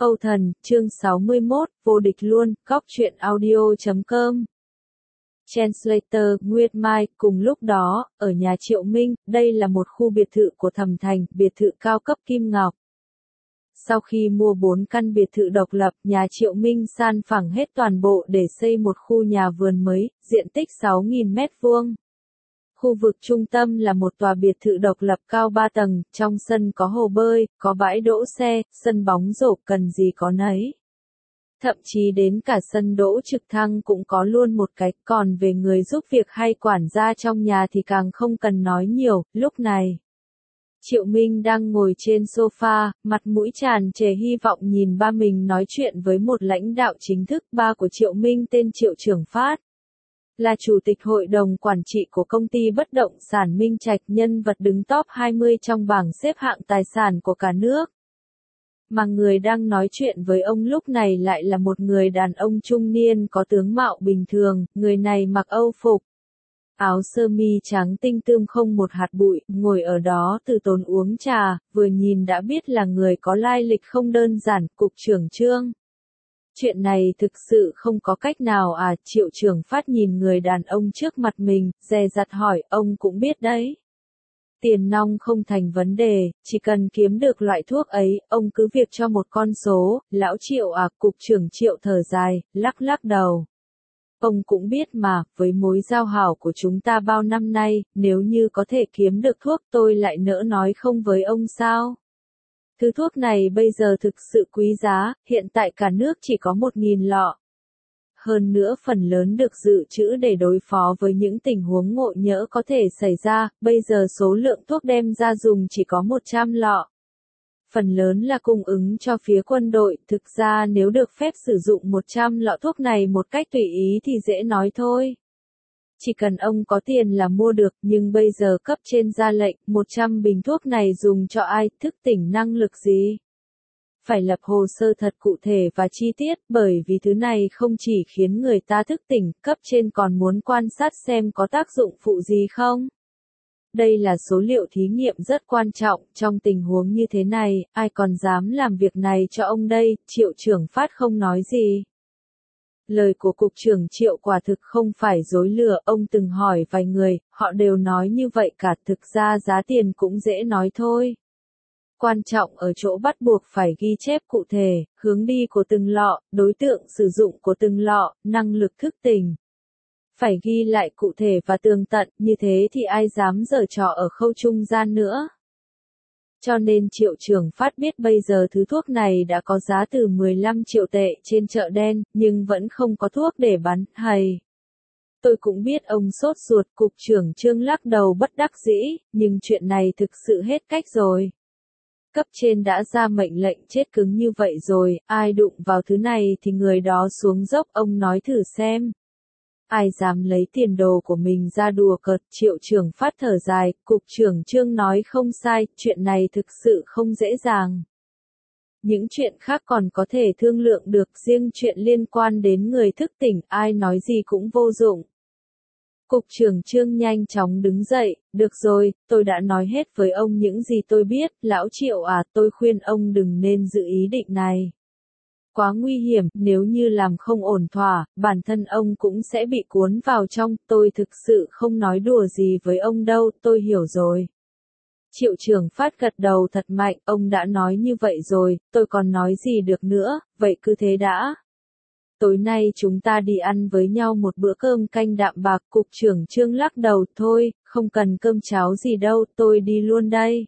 Âu Thần, chương 61, vô địch luôn, góc truyện audio.com. Translator, Nguyệt Mai, cùng lúc đó, ở nhà Triệu Minh, đây là một khu biệt thự của Thẩm Thành, biệt thự cao cấp Kim Ngọc. Sau khi mua 4 căn biệt thự độc lập, nhà Triệu Minh san phẳng hết toàn bộ để xây một khu nhà vườn mới, diện tích 6.000 mét vuông. Khu vực trung tâm là một tòa biệt thự độc lập cao 3 tầng, trong sân có hồ bơi, có bãi đỗ xe, sân bóng rổ cần gì có nấy. Thậm chí đến cả sân đỗ trực thăng cũng có luôn một cái, còn về người giúp việc hay quản gia trong nhà thì càng không cần nói nhiều, lúc này. Triệu Minh đang ngồi trên sofa, mặt mũi tràn trề hy vọng nhìn ba mình nói chuyện với một lãnh đạo chính thức. Ba của Triệu Minh tên Triệu Trường Phát, là chủ tịch hội đồng quản trị của công ty bất động sản Minh Trạch, nhân vật đứng top 20 trong bảng xếp hạng tài sản của cả nước. Mà người đang nói chuyện với ông lúc này lại là một người đàn ông trung niên có tướng mạo bình thường, người này mặc Âu phục, áo sơ mi trắng tinh tươm không một hạt bụi, ngồi ở đó từ tốn uống trà, vừa nhìn đã biết là người có lai lịch không đơn giản, cục trưởng Trương. Chuyện này thực sự không có cách nào à? Triệu Trường Phát nhìn người đàn ông trước mặt mình, dè dặt hỏi, ông cũng biết đấy. Tiền nong không thành vấn đề, chỉ cần kiếm được loại thuốc ấy, ông cứ việc cho một con số. Lão Triệu à? Cục trưởng Triệu thở dài, lắc lắc đầu. Ông cũng biết mà, với mối giao hảo của chúng ta bao năm nay, nếu như có thể kiếm được thuốc tôi lại nỡ nói không với ông sao? Thứ thuốc này bây giờ thực sự quý giá, hiện tại cả nước chỉ có 1.000 lọ. Hơn nữa phần lớn được dự trữ để đối phó với những tình huống ngộ nhỡ có thể xảy ra, bây giờ số lượng thuốc đem ra dùng chỉ có 100 lọ. Phần lớn là cung ứng cho phía quân đội, thực ra nếu được phép sử dụng 100 lọ thuốc này một cách tùy ý thì dễ nói thôi. Chỉ cần ông có tiền là mua được, nhưng bây giờ cấp trên ra lệnh, 100 bình thuốc này dùng cho ai, thức tỉnh năng lực gì? Phải lập hồ sơ thật cụ thể và chi tiết, bởi vì thứ này không chỉ khiến người ta thức tỉnh, cấp trên còn muốn quan sát xem có tác dụng phụ gì không. Đây là số liệu thí nghiệm rất quan trọng, trong tình huống như thế này, ai còn dám làm việc này cho ông đây? Triệu Trường Phát không nói gì. Lời của cục trưởng Triệu quả thực không phải dối lừa, ông từng hỏi vài người, họ đều nói như vậy cả, thực ra giá tiền cũng dễ nói thôi. Quan trọng ở chỗ bắt buộc phải ghi chép cụ thể, hướng đi của từng lọ, đối tượng sử dụng của từng lọ, năng lực thức tỉnh. Phải ghi lại cụ thể và tường tận, như thế thì ai dám giở trò ở khâu trung gian nữa. Cho nên Triệu Trường Phát biết bây giờ thứ thuốc này đã có giá từ 15 triệu tệ trên chợ đen, nhưng vẫn không có thuốc để bán, hay. Tôi cũng biết ông sốt ruột, cục trưởng Trương lắc đầu bất đắc dĩ, nhưng chuyện này thực sự hết cách rồi. Cấp trên đã ra mệnh lệnh chết cứng như vậy rồi, ai đụng vào thứ này thì người đó xuống dốc, ông nói thử xem. Ai dám lấy tiền đồ của mình ra đùa cợt? Triệu Trường Phát thở dài, cục trưởng Trương nói không sai, chuyện này thực sự không dễ dàng. Những chuyện khác còn có thể thương lượng được, riêng chuyện liên quan đến người thức tỉnh, ai nói gì cũng vô dụng. Cục trưởng Trương nhanh chóng đứng dậy, được rồi, tôi đã nói hết với ông những gì tôi biết, lão Triệu à, tôi khuyên ông đừng nên giữ ý định này. Quá nguy hiểm, nếu như làm không ổn thỏa, bản thân ông cũng sẽ bị cuốn vào trong, tôi thực sự không nói đùa gì với ông đâu, tôi hiểu rồi. Triệu Trường Phát gật đầu thật mạnh, ông đã nói như vậy rồi, tôi còn nói gì được nữa, vậy cứ thế đã. Tối nay chúng ta đi ăn với nhau một bữa cơm canh đạm bạc. Cục trưởng Trương lắc đầu, thôi, không cần cơm cháo gì đâu, tôi đi luôn đây.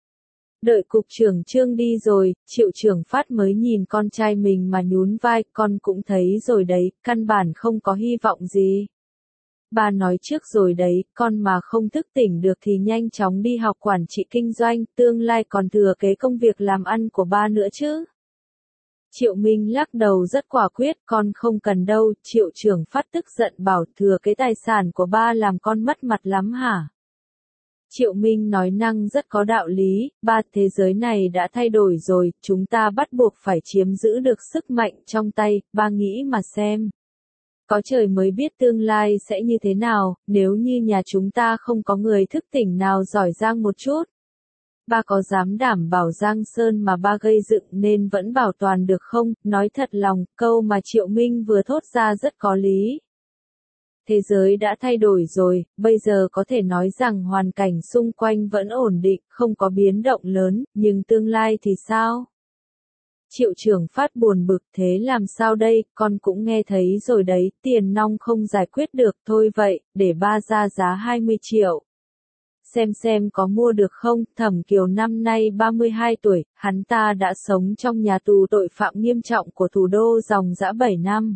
Đợi cục trưởng Trương đi rồi, Triệu Trường Phát mới nhìn con trai mình mà nhún vai, con cũng thấy rồi đấy, căn bản không có hy vọng gì. Ba nói trước rồi đấy, con mà không thức tỉnh được thì nhanh chóng đi học quản trị kinh doanh, tương lai còn thừa kế công việc làm ăn của ba nữa chứ. Triệu Minh lắc đầu rất quả quyết, con không cần đâu. Triệu Trường Phát tức giận bảo, thừa kế tài sản của ba làm con mất mặt lắm hả? Triệu Minh nói năng rất có đạo lý, ba, thế giới này đã thay đổi rồi, chúng ta bắt buộc phải chiếm giữ được sức mạnh trong tay, ba nghĩ mà xem. Có trời mới biết tương lai sẽ như thế nào, nếu như nhà chúng ta không có người thức tỉnh nào giỏi giang một chút. Ba có dám đảm bảo Giang Sơn mà ba gây dựng nên vẫn bảo toàn được không? Nói thật lòng, câu mà Triệu Minh vừa thốt ra rất có lý. Thế giới đã thay đổi rồi, bây giờ có thể nói rằng hoàn cảnh xung quanh vẫn ổn định, không có biến động lớn, nhưng tương lai thì sao? Triệu Trường Phát buồn bực, thế làm sao đây, con cũng nghe thấy rồi đấy, tiền nong không giải quyết được, thôi vậy, để ba ra giá 20 triệu. Xem có mua được không, Thẩm Kiều năm nay 32 tuổi, hắn ta đã sống trong nhà tù tội phạm nghiêm trọng của thủ đô dòng dã 7 năm.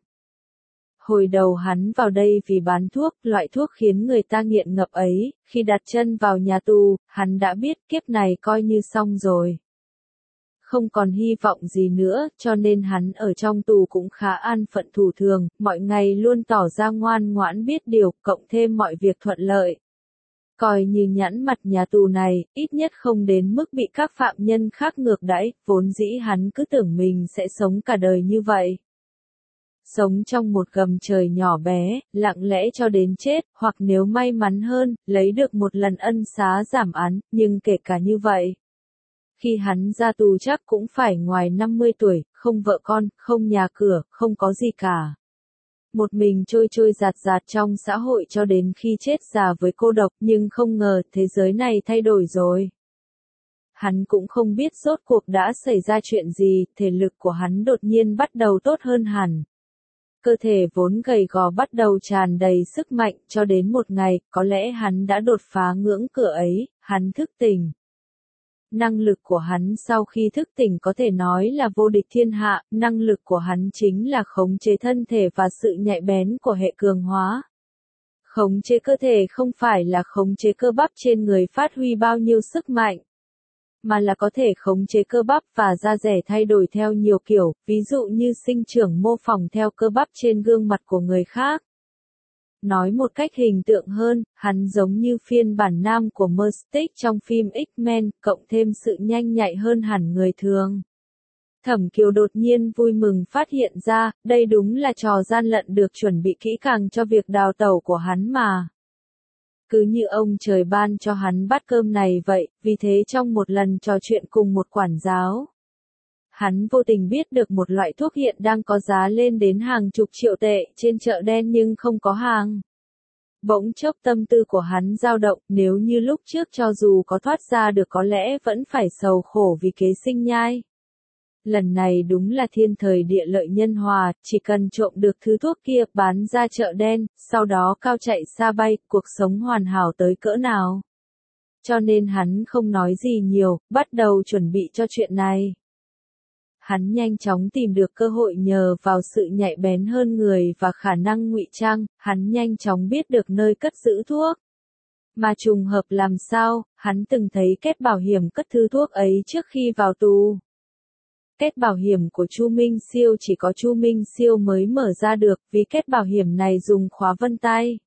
Hồi đầu hắn vào đây vì bán thuốc, loại thuốc khiến người ta nghiện ngập ấy, khi đặt chân vào nhà tù, hắn đã biết kiếp này coi như xong rồi. Không còn hy vọng gì nữa, cho nên hắn ở trong tù cũng khá an phận thủ thường, mọi ngày luôn tỏ ra ngoan ngoãn biết điều, cộng thêm mọi việc thuận lợi. Coi như nhãn mặt nhà tù này, ít nhất không đến mức bị các phạm nhân khác ngược đãi, vốn dĩ hắn cứ tưởng mình sẽ sống cả đời như vậy. Sống trong một gầm trời nhỏ bé, lặng lẽ cho đến chết, hoặc nếu may mắn hơn, lấy được một lần ân xá giảm án, nhưng kể cả như vậy. Khi hắn ra tù chắc cũng phải ngoài 50 tuổi, không vợ con, không nhà cửa, không có gì cả. Một mình trôi giạt trong xã hội cho đến khi chết già với cô độc, nhưng không ngờ thế giới này thay đổi rồi. Hắn cũng không biết rốt cuộc đã xảy ra chuyện gì, thể lực của hắn đột nhiên bắt đầu tốt hơn hẳn. Cơ thể vốn gầy gò bắt đầu tràn đầy sức mạnh, cho đến một ngày, có lẽ hắn đã đột phá ngưỡng cửa ấy, hắn thức tỉnh. Năng lực của hắn sau khi thức tỉnh có thể nói là vô địch thiên hạ, năng lực của hắn chính là khống chế thân thể và sự nhạy bén của hệ cường hóa. Khống chế cơ thể không phải là khống chế cơ bắp trên người phát huy bao nhiêu sức mạnh, mà là có thể khống chế cơ bắp và da dẻ thay đổi theo nhiều kiểu, ví dụ như sinh trưởng mô phỏng theo cơ bắp trên gương mặt của người khác. Nói một cách hình tượng hơn, hắn giống như phiên bản nam của Mystique trong phim X-Men, cộng thêm sự nhanh nhạy hơn hẳn người thường. Thẩm Kiều đột nhiên vui mừng phát hiện ra, đây đúng là trò gian lận được chuẩn bị kỹ càng cho việc đào tẩu của hắn mà. Cứ như ông trời ban cho hắn bát cơm này vậy, vì thế trong một lần trò chuyện cùng một quản giáo, hắn vô tình biết được một loại thuốc hiện đang có giá lên đến hàng chục triệu tệ trên chợ đen nhưng không có hàng. Bỗng chốc tâm tư của hắn dao động, nếu như lúc trước cho dù có thoát ra được có lẽ vẫn phải sầu khổ vì kế sinh nhai. Lần này đúng là thiên thời địa lợi nhân hòa, chỉ cần trộm được thứ thuốc kia bán ra chợ đen, sau đó cao chạy xa bay, cuộc sống hoàn hảo tới cỡ nào. Cho nên hắn không nói gì nhiều, bắt đầu chuẩn bị cho chuyện này. Hắn nhanh chóng tìm được cơ hội nhờ vào sự nhạy bén hơn người và khả năng ngụy trang, hắn nhanh chóng biết được nơi cất giữ thuốc. Mà trùng hợp làm sao, hắn từng thấy kết bảo hiểm cất thứ thuốc ấy trước khi vào tù. Kết bảo hiểm của Chu Minh Siêu chỉ có Chu Minh Siêu mới mở ra được, vì kết bảo hiểm này dùng khóa vân tay.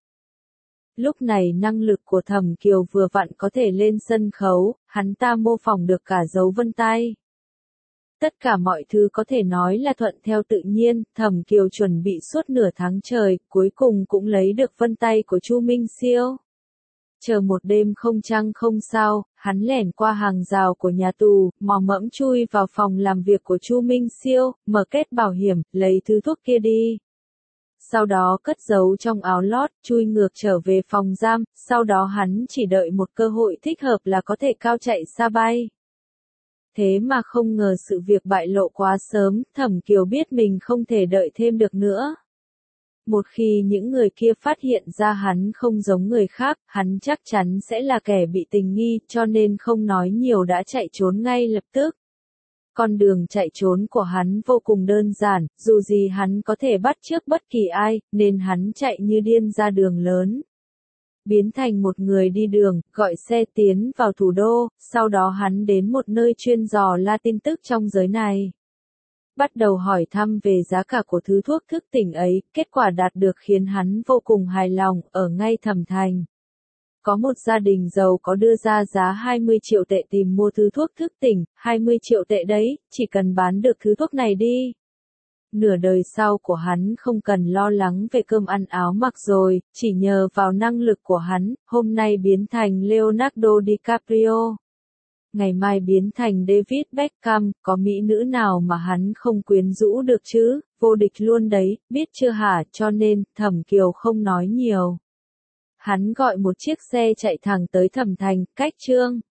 Lúc này năng lực của Thẩm Kiều vừa vặn có thể lên sân khấu, hắn ta mô phỏng được cả dấu vân tay. Tất cả mọi thứ có thể nói là thuận theo tự nhiên, Thẩm Kiều chuẩn bị suốt nửa tháng trời, cuối cùng cũng lấy được vân tay của Chu Minh Siêu. Chờ một đêm không trăng không sao, hắn lẻn qua hàng rào của nhà tù, mò mẫm chui vào phòng làm việc của Chu Minh Siêu, mở kết bảo hiểm, lấy thứ thuốc kia đi. Sau đó cất giấu trong áo lót, chui ngược trở về phòng giam, sau đó hắn chỉ đợi một cơ hội thích hợp là có thể cao chạy xa bay. Thế mà không ngờ sự việc bại lộ quá sớm, Thẩm Kiều biết mình không thể đợi thêm được nữa. Một khi những người kia phát hiện ra hắn không giống người khác, hắn chắc chắn sẽ là kẻ bị tình nghi, cho nên không nói nhiều đã chạy trốn ngay lập tức. Con đường chạy trốn của hắn vô cùng đơn giản, dù gì hắn có thể bắt chước bất kỳ ai, nên hắn chạy như điên ra đường lớn. Biến thành một người đi đường, gọi xe tiến vào thủ đô, sau đó hắn đến một nơi chuyên dò la tin tức trong giới này. Bắt đầu hỏi thăm về giá cả của thứ thuốc thức tỉnh ấy, kết quả đạt được khiến hắn vô cùng hài lòng, ở ngay Thẩm Thành. Có một gia đình giàu có đưa ra giá 20 triệu tệ tìm mua thứ thuốc thức tỉnh, 20 triệu tệ đấy, chỉ cần bán được thứ thuốc này đi. Nửa đời sau của hắn không cần lo lắng về cơm ăn áo mặc rồi, chỉ nhờ vào năng lực của hắn, hôm nay biến thành Leonardo DiCaprio. Ngày mai biến thành David Beckham, có mỹ nữ nào mà hắn không quyến rũ được chứ, vô địch luôn đấy, biết chưa hả, cho nên, Thẩm Kiều không nói nhiều. Hắn gọi một chiếc xe chạy thẳng tới Thẩm Thành, cách Trương